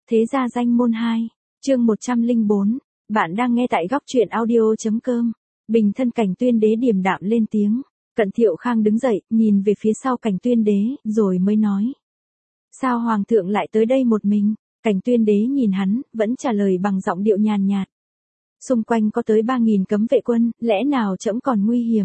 Thế gia danh môn 2, chương 104, bạn đang nghe tại góc truyện audio.com. Bình thân Cảnh Tuyên Đế điềm đạm lên tiếng, Cận Thiệu Khang đứng dậy, nhìn về phía sau Cảnh Tuyên Đế, rồi mới nói. Sao Hoàng thượng lại tới đây một mình? Cảnh Tuyên Đế nhìn hắn, vẫn trả lời bằng giọng điệu nhàn nhạt. Xung quanh có tới 3.000 cấm vệ quân, lẽ nào trẫm còn nguy hiểm?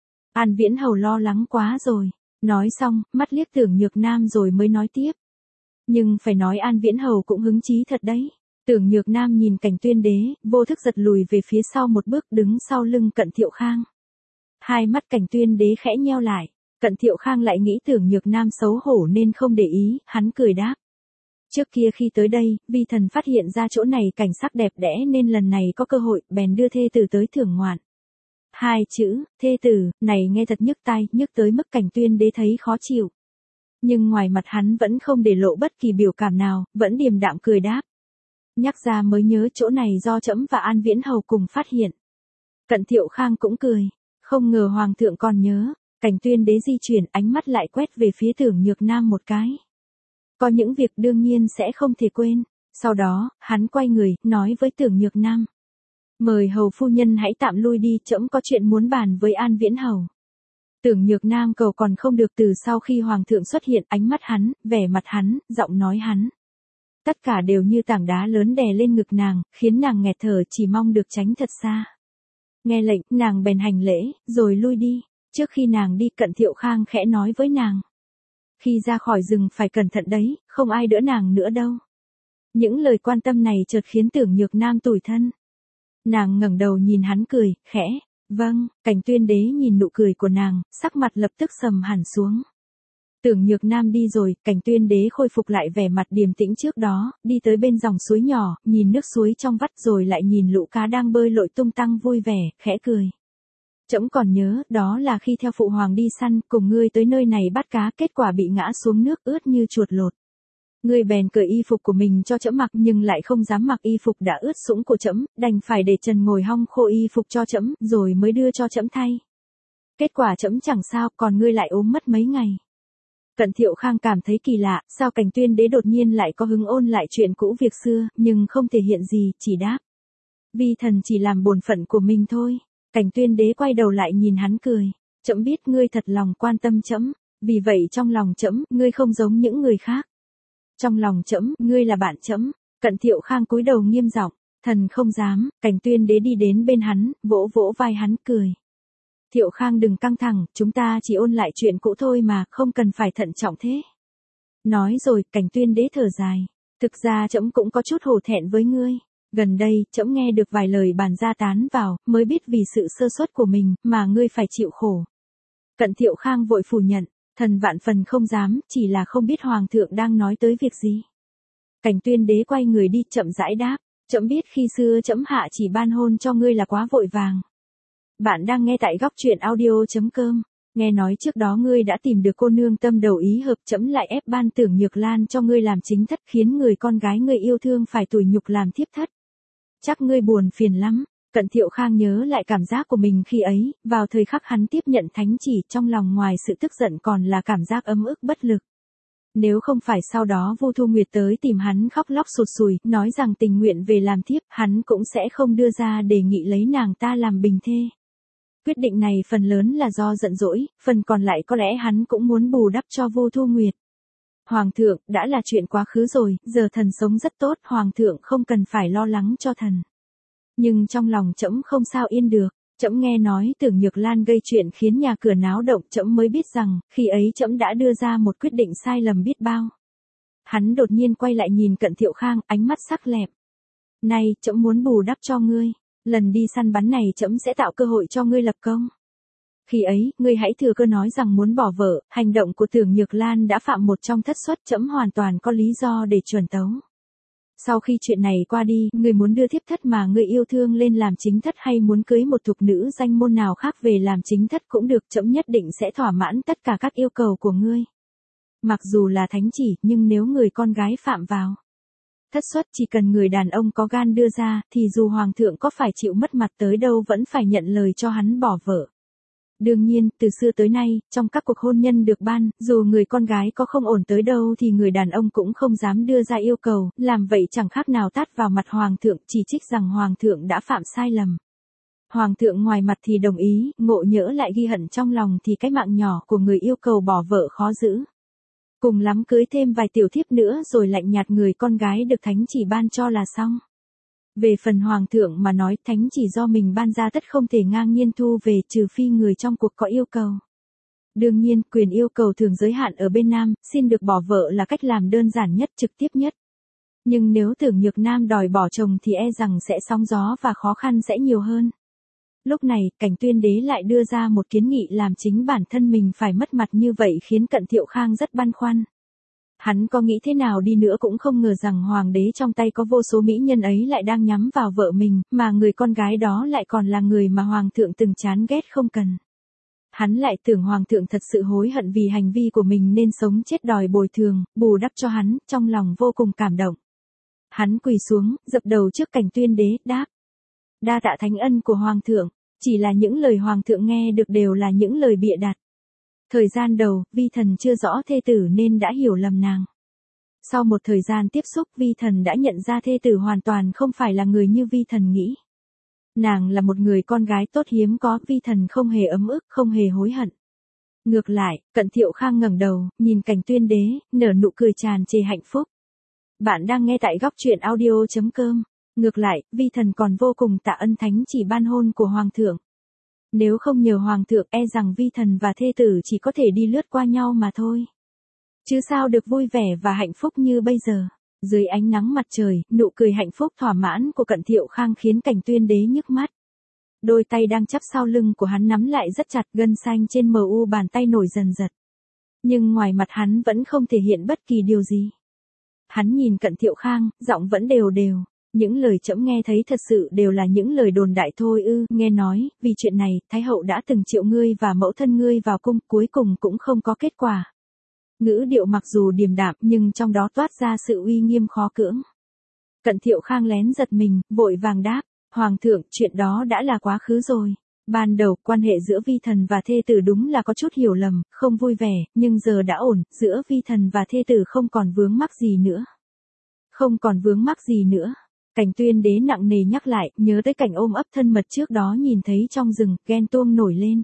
An Viễn Hầu lo lắng quá rồi. Nói xong, mắt liếc Tưởng Nhược Nam rồi mới nói tiếp. Nhưng phải nói An Viễn Hầu cũng hứng chí thật đấy. Tưởng Nhược Nam nhìn Cảnh Tuyên Đế, vô thức giật lùi về phía sau một bước đứng sau lưng Cận Thiệu Khang. Hai mắt Cảnh Tuyên Đế khẽ nheo lại, Cận Thiệu Khang lại nghĩ Tưởng Nhược Nam xấu hổ nên không để ý, hắn cười đáp. Trước kia khi tới đây, vi thần phát hiện ra chỗ này cảnh sắc đẹp đẽ nên lần này có cơ hội, bèn đưa thê tử tới thưởng ngoạn. Hai chữ, thê tử, này nghe thật nhức tai, nhức tới mức Cảnh Tuyên Đế thấy khó chịu. Nhưng ngoài mặt hắn vẫn không để lộ bất kỳ biểu cảm nào, vẫn điềm đạm cười đáp. Nhắc ra mới nhớ chỗ này do trẫm và An Viễn Hầu cùng phát hiện. Cận Thiệu Khang cũng cười, không ngờ Hoàng thượng còn nhớ. Cảnh Tuyên Đế di chuyển ánh mắt lại quét về phía Tưởng Nhược Nam một cái. Có những việc đương nhiên sẽ không thể quên. Sau đó, hắn quay người, nói với Tưởng Nhược Nam. Mời hầu phu nhân hãy tạm lui đi, trẫm có chuyện muốn bàn với An Viễn Hầu. Tưởng Nhược Nam cầu còn không được từ sau khi Hoàng thượng xuất hiện, ánh mắt hắn, vẻ mặt hắn, giọng nói hắn. Tất cả đều như tảng đá lớn đè lên ngực nàng, khiến nàng nghẹt thở chỉ mong được tránh thật xa. Nghe lệnh, nàng bèn hành lễ, rồi lui đi. Trước khi nàng đi, Cận Thiệu Khang khẽ nói với nàng. Khi ra khỏi rừng phải cẩn thận đấy, không ai đỡ nàng nữa đâu. Những lời quan tâm này chợt khiến Tưởng Nhược Nam tủi thân. Nàng ngẩng đầu nhìn hắn cười, khẽ. Vâng, Cảnh Tuyên Đế nhìn nụ cười của nàng, sắc mặt lập tức sầm hẳn xuống. Tưởng Nhược Nam đi rồi, Cảnh Tuyên Đế khôi phục lại vẻ mặt điềm tĩnh trước đó, đi tới bên dòng suối nhỏ, nhìn nước suối trong vắt rồi lại nhìn lũ cá đang bơi lội tung tăng vui vẻ, khẽ cười. Trẫm còn nhớ, đó là khi theo phụ hoàng đi săn, cùng ngươi tới nơi này bắt cá, kết quả bị ngã xuống nước ướt như chuột lột. Ngươi bèn cởi y phục của mình cho trẫm mặc nhưng lại không dám mặc y phục đã ướt sũng của trẫm, đành phải để trần ngồi hong khô y phục cho trẫm, rồi mới đưa cho trẫm thay. Kết quả trẫm chẳng sao, còn ngươi lại ốm mất mấy ngày. Cận Thiệu Khang cảm thấy kỳ lạ, sao Cảnh Tuyên Đế đột nhiên lại có hứng ôn lại chuyện cũ việc xưa, nhưng không thể hiện gì, chỉ đáp. Vi thần chỉ làm bổn phận của mình thôi. Cảnh Tuyên Đế quay đầu lại nhìn hắn cười. Trẫm biết ngươi thật lòng quan tâm trẫm, vì vậy trong lòng trẫm, ngươi không giống những người khác. Trong lòng trẫm, ngươi là bạn trẫm. Cận Thiệu Khang cúi đầu nghiêm giọng, thần không dám. Cảnh Tuyên Đế đi đến bên hắn, vỗ vỗ vai hắn cười. Thiệu Khang đừng căng thẳng, chúng ta chỉ ôn lại chuyện cũ thôi mà, không cần phải thận trọng thế. Nói rồi, Cảnh Tuyên Đế thở dài. Thực ra trẫm cũng có chút hổ thẹn với ngươi. Gần đây, trẫm nghe được vài lời bàn ra tán vào, mới biết vì sự sơ suất của mình, mà ngươi phải chịu khổ. Cận Thiệu Khang vội phủ nhận, thần vạn phần không dám, chỉ là không biết Hoàng thượng đang nói tới việc gì. Cảnh Tuyên Đế quay người đi chậm rãi đáp, trẫm biết khi xưa trẫm hạ chỉ ban hôn cho ngươi là quá vội vàng. Bạn đang nghe tại góc truyện audio.com. Nghe nói trước đó ngươi đã tìm được cô nương tâm đầu ý hợp, trẫm lại ép ban Tưởng Nhược Lan cho ngươi làm chính thất, khiến người con gái ngươi yêu thương phải tủi nhục làm thiếp thất. Chắc ngươi buồn phiền lắm. Cận Thiệu Khang nhớ lại cảm giác của mình khi ấy, vào thời khắc hắn tiếp nhận thánh chỉ, trong lòng ngoài sự tức giận còn là cảm giác ấm ức bất lực. Nếu không phải sau đó Vu Thu Nguyệt tới tìm hắn khóc lóc sụt sùi, nói rằng tình nguyện về làm thiếp, hắn cũng sẽ không đưa ra đề nghị lấy nàng ta làm bình thê. Quyết định này phần lớn là do giận dỗi, phần còn lại có lẽ hắn cũng muốn bù đắp cho Vu Thu Nguyệt. Hoàng thượng, đã là chuyện quá khứ rồi, giờ thần sống rất tốt, Hoàng thượng không cần phải lo lắng cho thần. Nhưng trong lòng trẫm không sao yên được, trẫm nghe nói Tưởng Nhược Lan gây chuyện khiến nhà cửa náo động, trẫm mới biết rằng, khi ấy trẫm đã đưa ra một quyết định sai lầm biết bao. Hắn đột nhiên quay lại nhìn Cận Thiệu Khang, ánh mắt sắc lẹm. Này, trẫm muốn bù đắp cho ngươi. Lần đi săn bắn này trẫm sẽ tạo cơ hội cho ngươi lập công. Khi ấy, ngươi hãy thừa cơ nói rằng muốn bỏ vợ, hành động của Tưởng Nhược Lan đã phạm một trong thất suất, trẫm hoàn toàn có lý do để chuẩn tấu. Sau khi chuyện này qua đi, ngươi muốn đưa thiếp thất mà ngươi yêu thương lên làm chính thất hay muốn cưới một thục nữ danh môn nào khác về làm chính thất cũng được, trẫm nhất định sẽ thỏa mãn tất cả các yêu cầu của ngươi. Mặc dù là thánh chỉ, nhưng nếu người con gái phạm vào thất suất, chỉ cần người đàn ông có gan đưa ra, thì dù Hoàng thượng có phải chịu mất mặt tới đâu vẫn phải nhận lời cho hắn bỏ vợ. Đương nhiên, từ xưa tới nay, trong các cuộc hôn nhân được ban, dù người con gái có không ổn tới đâu thì người đàn ông cũng không dám đưa ra yêu cầu, làm vậy chẳng khác nào tát vào mặt hoàng thượng, chỉ trích rằng hoàng thượng đã phạm sai lầm. Hoàng thượng ngoài mặt thì đồng ý, ngộ nhỡ lại ghi hận trong lòng thì cái mạng nhỏ của người yêu cầu bỏ vợ khó giữ. Cùng lắm cưới thêm vài tiểu thiếp nữa rồi lạnh nhạt người con gái được thánh chỉ ban cho là xong. Về phần hoàng thượng mà nói, thánh chỉ do mình ban ra tất không thể ngang nhiên thu về, trừ phi người trong cuộc có yêu cầu. Đương nhiên, quyền yêu cầu thường giới hạn ở bên nam, xin được bỏ vợ là cách làm đơn giản nhất, trực tiếp nhất. Nhưng nếu Tưởng Nhược Nam đòi bỏ chồng thì e rằng sẽ sóng gió và khó khăn sẽ nhiều hơn. Lúc này, Cảnh Tuyên Đế lại đưa ra một kiến nghị làm chính bản thân mình phải mất mặt như vậy khiến Cận Thiệu Khang rất băn khoăn. Hắn có nghĩ thế nào đi nữa cũng không ngờ rằng hoàng đế trong tay có vô số mỹ nhân ấy lại đang nhắm vào vợ mình, mà người con gái đó lại còn là người mà hoàng thượng từng chán ghét không cần. Hắn lại tưởng hoàng thượng thật sự hối hận vì hành vi của mình nên sống chết đòi bồi thường, bù đắp cho hắn, trong lòng vô cùng cảm động. Hắn quỳ xuống, dập đầu trước Cảnh Tuyên Đế, đáp: đa tạ thánh ân của hoàng thượng, chỉ là những lời hoàng thượng nghe được đều là những lời bịa đặt. Thời gian đầu, vi thần chưa rõ thê tử nên đã hiểu lầm nàng. Sau một thời gian tiếp xúc, vi thần đã nhận ra thê tử hoàn toàn không phải là người như vi thần nghĩ. Nàng là một người con gái tốt hiếm có, vi thần không hề ấm ức, không hề hối hận. Ngược lại, Cận Thiệu Khang ngẩng đầu, nhìn Cảnh Tuyên Đế, nở nụ cười tràn trề hạnh phúc. Bạn đang nghe tại góc truyện audio.com. Ngược lại, vi thần còn vô cùng tạ ân thánh chỉ ban hôn của hoàng thượng. Nếu không nhờ hoàng thượng e rằng vi thần và thê tử chỉ có thể đi lướt qua nhau mà thôi. Chứ sao được vui vẻ và hạnh phúc như bây giờ. Dưới ánh nắng mặt trời, nụ cười hạnh phúc thỏa mãn của Cận Thiệu Khang khiến Cảnh Tuyên Đế nhức mắt. Đôi tay đang chắp sau lưng của hắn nắm lại rất chặt, gân xanh trên mu bàn tay nổi dần dật. Nhưng ngoài mặt hắn vẫn không thể hiện bất kỳ điều gì. Hắn nhìn Cận Thiệu Khang, giọng vẫn đều đều. Những lời trẫm nghe thấy thật sự đều là những lời đồn đại thôi ư? Nghe nói, vì chuyện này, Thái hậu đã từng triệu ngươi và mẫu thân ngươi vào cung, cuối cùng cũng không có kết quả. Ngữ điệu mặc dù điềm đạm nhưng trong đó toát ra sự uy nghiêm khó cưỡng. Cận Thiệu Khang lén giật mình, vội vàng đáp: hoàng thượng, chuyện đó đã là quá khứ rồi. Ban đầu, quan hệ giữa vi thần và thê tử đúng là có chút hiểu lầm, không vui vẻ, nhưng giờ đã ổn, giữa vi thần và thê tử không còn vướng mắc gì nữa. Không còn vướng mắc gì nữa. Cảnh Tuyên Đế nặng nề nhắc lại, nhớ tới cảnh ôm ấp thân mật trước đó nhìn thấy trong rừng, ghen tuông nổi lên.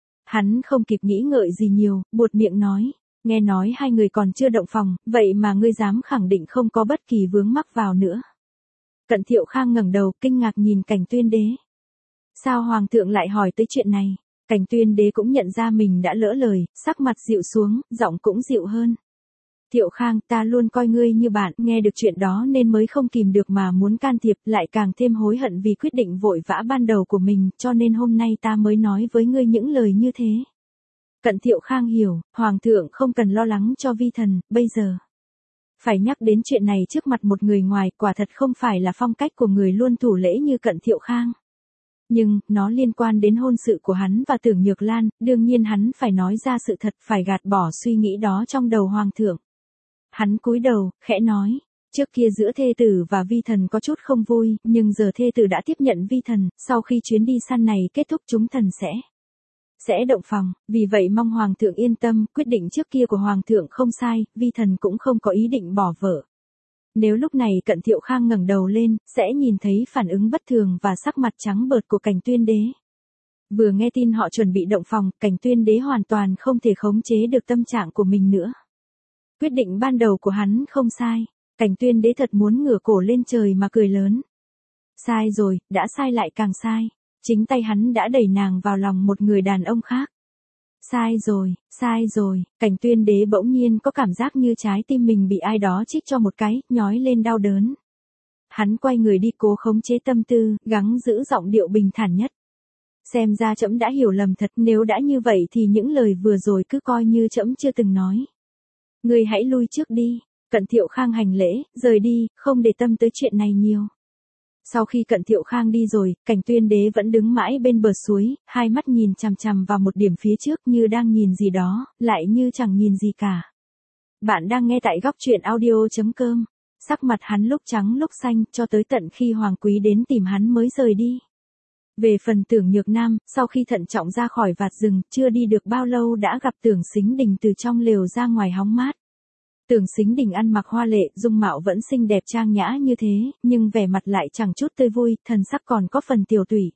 Hắn không kịp nghĩ ngợi gì nhiều, buột miệng nói: nghe nói hai người còn chưa động phòng, vậy mà ngươi dám khẳng định không có bất kỳ vướng mắc vào nữa. Cận Thiệu Khang ngẩng đầu, kinh ngạc nhìn Cảnh Tuyên Đế. Sao hoàng thượng lại hỏi tới chuyện này? Cảnh Tuyên Đế cũng nhận ra mình đã lỡ lời, sắc mặt dịu xuống, giọng cũng dịu hơn. Thiệu Khang, ta luôn coi ngươi như bạn, nghe được chuyện đó nên mới không kìm được mà muốn can thiệp, lại càng thêm hối hận vì quyết định vội vã ban đầu của mình, cho nên hôm nay ta mới nói với ngươi những lời như thế. Cận Thiệu Khang hiểu, hoàng thượng không cần lo lắng cho vi thần, bây giờ. Phải nhắc đến chuyện này trước mặt một người ngoài, quả thật không phải là phong cách của người luôn thủ lễ như Cận Thiệu Khang. Nhưng, nó liên quan đến hôn sự của hắn và Tưởng Nhược Lan, đương nhiên hắn phải nói ra sự thật, phải gạt bỏ suy nghĩ đó trong đầu hoàng thượng. Hắn cúi đầu, khẽ nói: trước kia giữa thê tử và vi thần có chút không vui, nhưng giờ thê tử đã tiếp nhận vi thần, sau khi chuyến đi săn này kết thúc chúng thần sẽ động phòng, vì vậy mong hoàng thượng yên tâm, quyết định trước kia của hoàng thượng không sai, vi thần cũng không có ý định bỏ vợ. Nếu lúc này Cận Thiệu Khang ngẩng đầu lên, sẽ nhìn thấy phản ứng bất thường và sắc mặt trắng bợt của Cảnh Tuyên Đế. Vừa nghe tin họ chuẩn bị động phòng, Cảnh Tuyên Đế hoàn toàn không thể khống chế được tâm trạng của mình nữa. Quyết định ban đầu của hắn không sai. Cảnh Tuyên Đế thật muốn ngửa cổ lên trời mà cười lớn. Sai rồi, đã sai lại càng sai. Chính tay hắn đã đẩy nàng vào lòng một người đàn ông khác. Sai rồi, Cảnh Tuyên Đế bỗng nhiên có cảm giác như trái tim mình bị ai đó chích cho một cái, nhói lên đau đớn. Hắn quay người đi cố khống chế tâm tư, gắng giữ giọng điệu bình thản nhất. Xem ra trẫm đã hiểu lầm thật, nếu đã như vậy thì những lời vừa rồi cứ coi như trẫm chưa từng nói. Ngươi hãy lui trước đi. Cận Thiệu Khang hành lễ, rời đi, không để tâm tới chuyện này nhiều. Sau khi Cận Thiệu Khang đi rồi, Cảnh Tuyên Đế vẫn đứng mãi bên bờ suối, hai mắt nhìn chằm chằm vào một điểm phía trước như đang nhìn gì đó, lại như chẳng nhìn gì cả. Bạn đang nghe tại góc truyện audio.com. Sắc mặt hắn lúc trắng lúc xanh, cho tới tận khi Hoàng Quý đến tìm hắn mới rời đi. Về phần Tưởng Nhược Nam, sau khi thận trọng ra khỏi vạt rừng, chưa đi được bao lâu đã gặp Tưởng Sính Đình từ trong lều ra ngoài hóng mát. Tưởng Sính Đình ăn mặc hoa lệ, dung mạo vẫn xinh đẹp trang nhã như thế, nhưng vẻ mặt lại chẳng chút tươi vui, thần sắc còn có phần tiều tụy.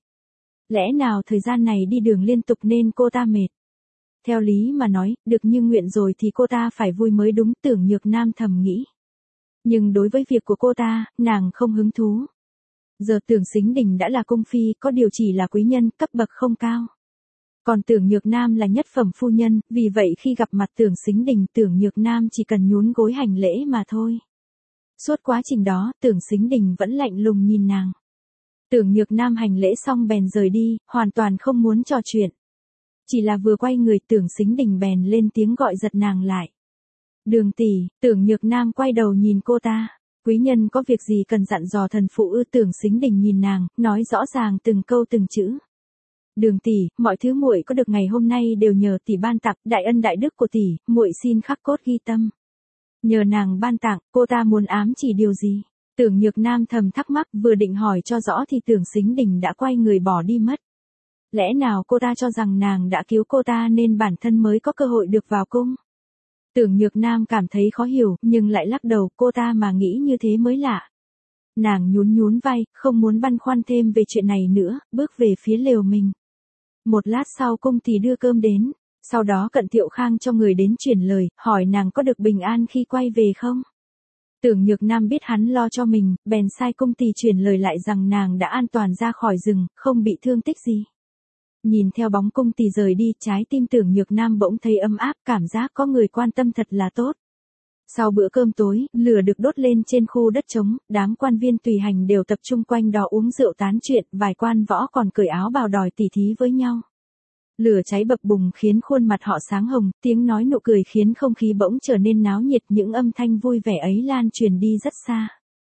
Lẽ nào thời gian này đi đường liên tục nên cô ta mệt? Theo lý mà nói, được như nguyện rồi thì cô ta phải vui mới đúng, Tưởng Nhược Nam thầm nghĩ. Nhưng đối với việc của cô ta, nàng không hứng thú. Giờ Tưởng Sính Đình đã là cung phi, có điều chỉ là quý nhân, cấp bậc không cao. Còn Tưởng Nhược Nam là nhất phẩm phu nhân, vì vậy khi gặp mặt Tưởng Sính Đình, Tưởng Nhược Nam chỉ cần nhún gối hành lễ mà thôi. Suốt quá trình đó, Tưởng Sính Đình vẫn lạnh lùng nhìn nàng. Tưởng Nhược Nam hành lễ xong bèn rời đi, hoàn toàn không muốn trò chuyện. Chỉ là vừa quay người, Tưởng Sính Đình bèn lên tiếng gọi giật nàng lại. Đường tỷ. Tưởng Nhược Nam quay đầu nhìn cô ta. Quý nhân có việc gì cần dặn dò thần phụ ư? Tưởng Sính Đình nhìn nàng, nói rõ ràng từng câu từng chữ. Đường tỷ, mọi thứ muội có được ngày hôm nay đều nhờ tỷ ban tặng, đại ân đại đức của tỷ, muội xin khắc cốt ghi tâm. Nhờ nàng ban tặng, cô ta muốn ám chỉ điều gì? Tưởng Nhược Nam thầm thắc mắc, vừa định hỏi cho rõ thì Tưởng Sính Đình đã quay người bỏ đi mất. Lẽ nào cô ta cho rằng nàng đã cứu cô ta nên bản thân mới có cơ hội được vào cung? Tưởng Nhược Nam cảm thấy khó hiểu, nhưng lại lắc đầu, cô ta mà nghĩ như thế mới lạ. Nàng nhún nhún vai, không muốn băn khoăn thêm về chuyện này nữa, bước về phía lều mình. Một lát sau cung tỷ đưa cơm đến, sau đó Cận Thiệu Khang cho người đến truyền lời, hỏi nàng có được bình an khi quay về không? Tưởng Nhược Nam biết hắn lo cho mình, bèn sai cung tỷ truyền lời lại rằng nàng đã an toàn ra khỏi rừng, không bị thương tích gì. Nhìn theo bóng cung tỷ rời đi, trái tim Tưởng Nhược Nam bỗng thấy ấm áp, cảm giác có người quan tâm thật là tốt. Sau bữa cơm tối, lửa được đốt lên trên khu đất trống, đám quan viên tùy hành đều tập trung quanh đó uống rượu tán chuyện, vài quan võ còn cởi áo bào đòi tỉ thí với nhau. Lửa cháy bập bùng khiến khuôn mặt họ sáng hồng, tiếng nói nụ cười khiến không khí bỗng trở nên náo nhiệt, những âm thanh vui vẻ ấy lan truyền đi rất xa.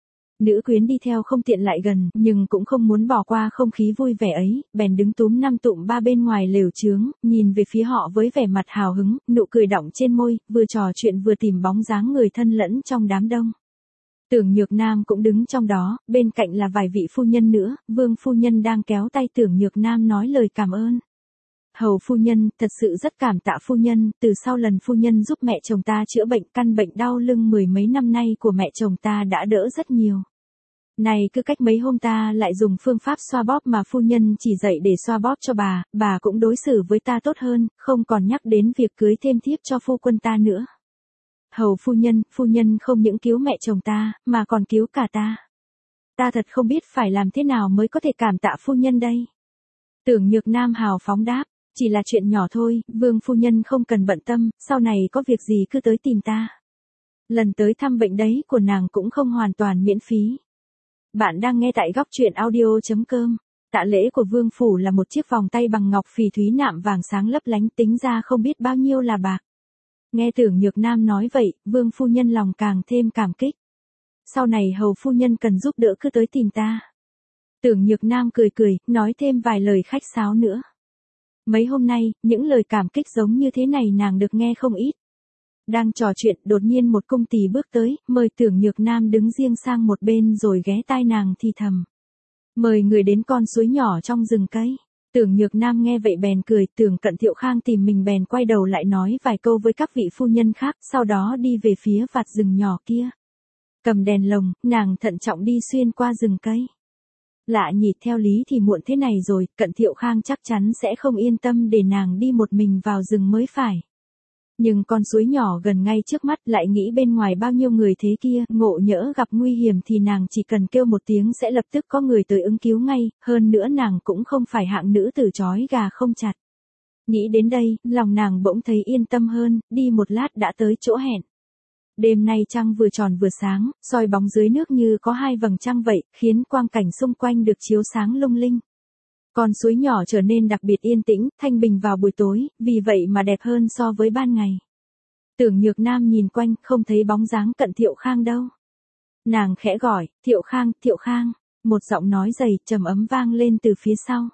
Nữ quyến đi theo không tiện lại gần, nhưng cũng không muốn bỏ qua không khí vui vẻ ấy, bèn đứng túm năm tụm ba bên ngoài lều chướng, nhìn về phía họ với vẻ mặt hào hứng, nụ cười đọng trên môi, vừa trò chuyện vừa tìm bóng dáng người thân lẫn trong đám đông. Tưởng Nhược Nam cũng đứng trong đó, bên cạnh là vài vị phu nhân nữa, Vương phu nhân đang kéo tay Tưởng Nhược Nam nói lời cảm ơn. Hầu phu nhân, thật sự rất cảm tạ phu nhân, từ sau lần phu nhân giúp mẹ chồng ta chữa bệnh, căn bệnh đau lưng mười mấy năm nay của mẹ chồng ta đã đỡ rất nhiều. Này cứ cách mấy hôm ta lại dùng phương pháp xoa bóp mà phu nhân chỉ dạy để xoa bóp cho bà cũng đối xử với ta tốt hơn, không còn nhắc đến việc cưới thêm thiếp cho phu quân ta nữa. Hầu phu nhân không những cứu mẹ chồng ta, mà còn cứu cả ta. Ta thật không biết phải làm thế nào mới có thể cảm tạ phu nhân đây. Tưởng Nhược Nam hào phóng đáp, chỉ là chuyện nhỏ thôi, Vương phu nhân không cần bận tâm, sau này có việc gì cứ tới tìm ta. Lần tới thăm bệnh đấy của nàng cũng không hoàn toàn miễn phí. Bạn đang nghe tại góc truyện audio.com. Tạ lễ của Vương phủ là một chiếc vòng tay bằng ngọc phỉ thúy nạm vàng sáng lấp lánh, tính ra không biết bao nhiêu là bạc. Nghe Tưởng Nhược Nam nói vậy, Vương phu nhân lòng càng thêm cảm kích. Sau này hầu phu nhân cần giúp đỡ cứ tới tìm ta. Tưởng Nhược Nam cười cười, nói thêm vài lời khách sáo nữa. Mấy hôm nay, những lời cảm kích giống như thế này nàng được nghe không ít. Đang trò chuyện, đột nhiên một cung tỳ bước tới, mời Tưởng Nhược Nam đứng riêng sang một bên rồi ghé tai nàng thì thầm. Mời người đến con suối nhỏ trong rừng cây. Tưởng Nhược Nam nghe vậy bèn cười, Tưởng Cận Thiệu Khang tìm mình bèn quay đầu lại nói vài câu với các vị phu nhân khác, sau đó đi về phía vạt rừng nhỏ kia. Cầm đèn lồng, nàng thận trọng đi xuyên qua rừng cây. Lạ nhỉ, theo lý thì muộn thế này rồi, Cận Thiệu Khang chắc chắn sẽ không yên tâm để nàng đi một mình vào rừng mới phải. Nhưng con suối nhỏ gần ngay trước mắt, lại nghĩ bên ngoài bao nhiêu người thế kia, ngộ nhỡ gặp nguy hiểm thì nàng chỉ cần kêu một tiếng sẽ lập tức có người tới ứng cứu ngay, hơn nữa nàng cũng không phải hạng nữ tử trói gà không chặt. Nghĩ đến đây, lòng nàng bỗng thấy yên tâm hơn, đi một lát đã tới chỗ hẹn. Đêm nay trăng vừa tròn vừa sáng, soi bóng dưới nước như có hai vầng trăng vậy, khiến quang cảnh xung quanh được chiếu sáng lung linh. Con suối nhỏ trở nên đặc biệt yên tĩnh, thanh bình vào buổi tối, vì vậy mà đẹp hơn so với ban ngày. Tưởng Nhược Nam nhìn quanh, không thấy bóng dáng Cận Thiệu Khang đâu. Nàng khẽ gọi, Thiệu Khang, một giọng nói dày, trầm ấm vang lên từ phía sau.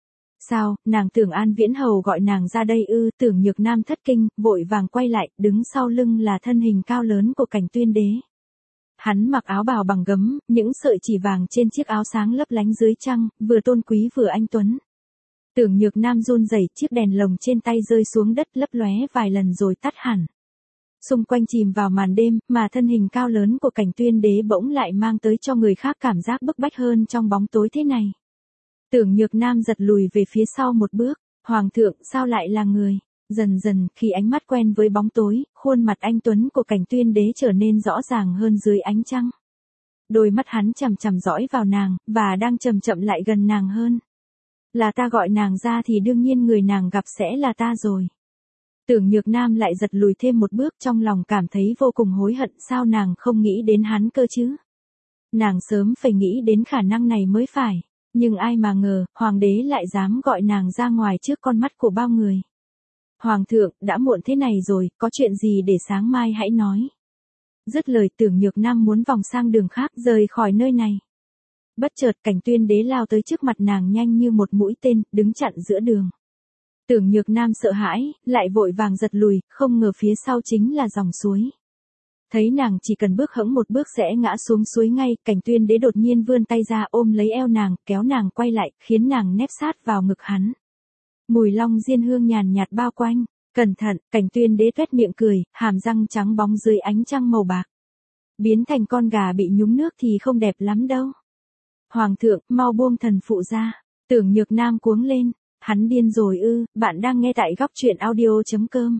Sao, nàng tưởng An Viễn Hầu gọi nàng ra đây ư? Tưởng Nhược Nam thất kinh, vội vàng quay lại, đứng sau lưng là thân hình cao lớn của Cảnh Tuyên Đế. Hắn mặc áo bào bằng gấm, những sợi chỉ vàng trên chiếc áo sáng lấp lánh dưới trăng, vừa tôn quý vừa anh tuấn. Tưởng Nhược Nam run rẩy, chiếc đèn lồng trên tay rơi xuống đất lấp lóe vài lần rồi tắt hẳn. Xung quanh chìm vào màn đêm, mà thân hình cao lớn của Cảnh Tuyên Đế bỗng lại mang tới cho người khác cảm giác bức bách hơn trong bóng tối thế này. Tưởng Nhược Nam giật lùi về phía sau một bước, Hoàng thượng sao lại là người? Dần dần, khi ánh mắt quen với bóng tối, khuôn mặt anh tuấn của Cảnh Tuyên Đế trở nên rõ ràng hơn dưới ánh trăng. Đôi mắt hắn chằm chằm dõi vào nàng, và đang chậm chậm lại gần nàng hơn. Là ta gọi nàng ra thì đương nhiên người nàng gặp sẽ là ta rồi. Tưởng Nhược Nam lại giật lùi thêm một bước, trong lòng cảm thấy vô cùng hối hận, sao nàng không nghĩ đến hắn cơ chứ? Nàng sớm phải nghĩ đến khả năng này mới phải. Nhưng ai mà ngờ, hoàng đế lại dám gọi nàng ra ngoài trước con mắt của bao người. Hoàng thượng, đã muộn thế này rồi, có chuyện gì để sáng mai hãy nói. Dứt lời, Tưởng Nhược Nam muốn vòng sang đường khác, rời khỏi nơi này. Bất chợt, Cảnh Tuyên Đế lao tới trước mặt nàng nhanh như một mũi tên, đứng chặn giữa đường. Tưởng Nhược Nam sợ hãi, lại vội vàng giật lùi, không ngờ phía sau chính là dòng suối. Thấy nàng chỉ cần bước hẫng một bước sẽ ngã xuống suối ngay, Cảnh Tuyên Đế đột nhiên vươn tay ra ôm lấy eo nàng, kéo nàng quay lại, khiến nàng nép sát vào ngực hắn. Mùi long diên hương nhàn nhạt bao quanh. Cẩn thận, Cảnh Tuyên Đế tuét miệng cười, hàm răng trắng bóng dưới ánh trăng màu bạc. Biến thành con gà bị nhúng nước thì không đẹp lắm đâu. Hoàng thượng, mau buông thần phụ ra. Tưởng Nhược Nam cuống lên. Hắn điên rồi ư? Bạn đang nghe tại góc truyện audio.com.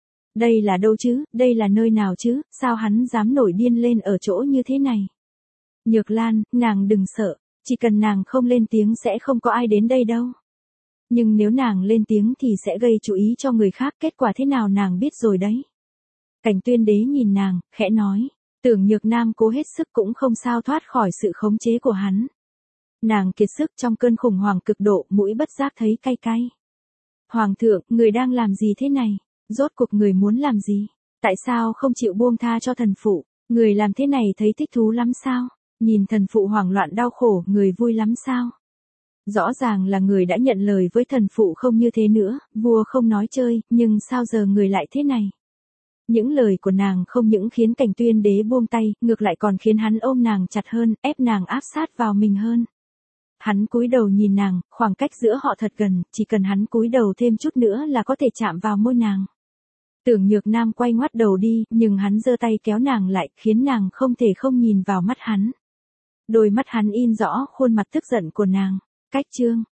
Đây là đâu chứ, đây là nơi nào chứ, sao hắn dám nổi điên lên ở chỗ như thế này? Nhược Lan, nàng đừng sợ, chỉ cần nàng không lên tiếng sẽ không có ai đến đây đâu. Nhưng nếu nàng lên tiếng thì sẽ gây chú ý cho người khác, kết quả thế nào nàng biết rồi đấy. Cảnh Tuyên Đế nhìn nàng, khẽ nói, Tưởng Nhược Nam cố hết sức cũng không sao thoát khỏi sự khống chế của hắn. Nàng kiệt sức trong cơn khủng hoảng cực độ, mũi bất giác thấy cay cay. Hoàng thượng, người đang làm gì thế này? Rốt cuộc người muốn làm gì? Tại sao không chịu buông tha cho thần phụ? Người làm thế này thấy thích thú lắm sao? Nhìn thần phụ hoảng loạn đau khổ, người vui lắm sao? Rõ ràng là người đã nhận lời với thần phụ không như thế nữa, vua không nói chơi, nhưng sao giờ người lại thế này? Những lời của nàng không những khiến Cảnh Tuyên Đế buông tay, ngược lại còn khiến hắn ôm nàng chặt hơn, ép nàng áp sát vào mình hơn. Hắn cúi đầu nhìn nàng, khoảng cách giữa họ thật gần, chỉ cần hắn cúi đầu thêm chút nữa là có thể chạm vào môi nàng. Tưởng Nhược Nam quay ngoắt đầu đi, nhưng hắn giơ tay kéo nàng lại, khiến nàng không thể không nhìn vào mắt hắn. Đôi mắt hắn in rõ khuôn mặt tức giận của nàng. Cách chương